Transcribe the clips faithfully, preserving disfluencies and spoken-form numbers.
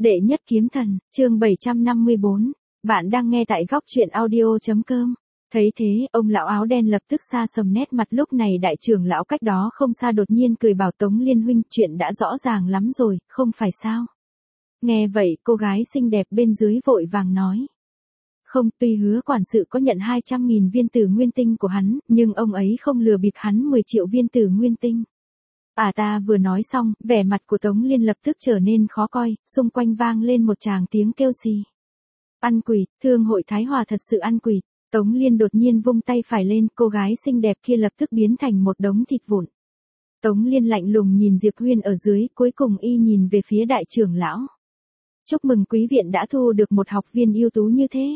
Đệ nhất kiếm thần, chương bảy trăm năm mươi bốn. Bạn đang nghe tại góc truyện audio chấm com. Thấy thế, ông lão áo đen lập tức xa sầm nét mặt, lúc này đại trưởng lão cách đó không xa đột nhiên cười bảo Tống Liên huynh, chuyện đã rõ ràng lắm rồi, không phải sao? Nghe vậy, cô gái xinh đẹp bên dưới vội vàng nói. Không, tuy hứa quản sự có nhận hai trăm nghìn viên tử nguyên tinh của hắn, nhưng ông ấy không lừa bịp hắn mười triệu viên tử nguyên tinh. À ta vừa nói xong, vẻ mặt của Tống Liên lập tức trở nên khó coi, xung quanh vang lên một tràng tiếng kêu xì. Ăn quỷ, thương hội Thái Hòa thật sự ăn quỷ. Tống Liên đột nhiên vung tay phải lên, cô gái xinh đẹp kia lập tức biến thành một đống thịt vụn. Tống Liên lạnh lùng nhìn Diệp Huyên ở dưới, cuối cùng y nhìn về phía đại trưởng lão. Chúc mừng quý viện đã thu được một học viên ưu tú như thế.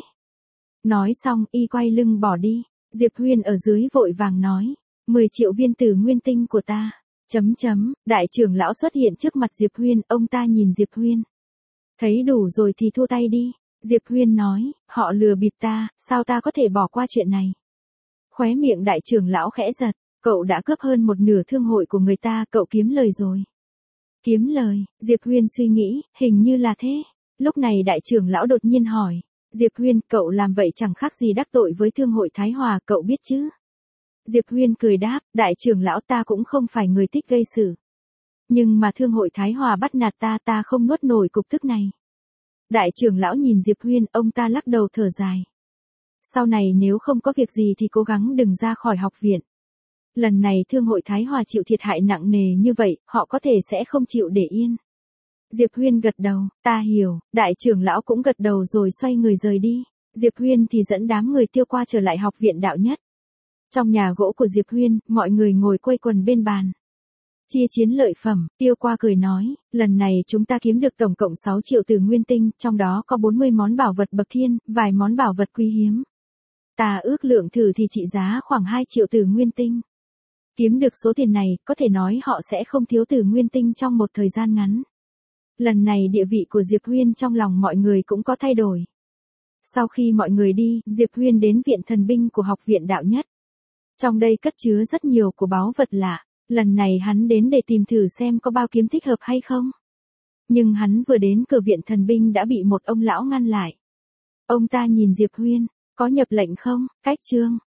Nói xong, y quay lưng bỏ đi. Diệp Huyên ở dưới vội vàng nói, mười triệu viên tử nguyên tinh của ta. Chấm chấm, đại trưởng lão xuất hiện trước mặt Diệp Huyên, ông ta nhìn Diệp Huyên. Thấy đủ rồi thì thua tay đi. Diệp Huyên nói, họ lừa bịp ta, sao ta có thể bỏ qua chuyện này. Khóe miệng đại trưởng lão khẽ giật, cậu đã cướp hơn một nửa thương hội của người ta, cậu kiếm lời rồi. Kiếm lời, Diệp Huyên suy nghĩ, hình như là thế. Lúc này đại trưởng lão đột nhiên hỏi, Diệp Huyên, cậu làm vậy chẳng khác gì đắc tội với thương hội Thái Hòa, cậu biết chứ? Diệp Huyên cười đáp, đại trưởng lão ta cũng không phải người thích gây sự. Nhưng mà thương hội Thái Hòa bắt nạt ta, ta không nuốt nổi cục tức này. Đại trưởng lão nhìn Diệp Huyên, ông ta lắc đầu thở dài. Sau này nếu không có việc gì thì cố gắng đừng ra khỏi học viện. Lần này thương hội Thái Hòa chịu thiệt hại nặng nề như vậy, họ có thể sẽ không chịu để yên. Diệp Huyên gật đầu, ta hiểu, đại trưởng lão cũng gật đầu rồi xoay người rời đi. Diệp Huyên thì dẫn đám người tiêu qua trở lại học viện đạo nhất. Trong nhà gỗ của Diệp Huyên, mọi người ngồi quây quần bên bàn. Chia chiến lợi phẩm, tiêu qua cười nói, lần này chúng ta kiếm được tổng cộng sáu triệu tử nguyên tinh, trong đó có bốn mươi món bảo vật bậc thiên, vài món bảo vật quý hiếm. Ta ước lượng thử thì trị giá khoảng hai triệu tử nguyên tinh. Kiếm được số tiền này, có thể nói họ sẽ không thiếu tử nguyên tinh trong một thời gian ngắn. Lần này địa vị của Diệp Huyên trong lòng mọi người cũng có thay đổi. Sau khi mọi người đi, Diệp Huyên đến viện thần binh của học viện đạo nhất. Trong đây cất chứa rất nhiều của báu vật lạ, lần này hắn đến để tìm thử xem có bao kiếm thích hợp hay không. Nhưng hắn vừa đến cửa viện thần binh đã bị một ông lão ngăn lại. Ông ta nhìn Diệp Huyên, có nhập lệnh không? Cách chương,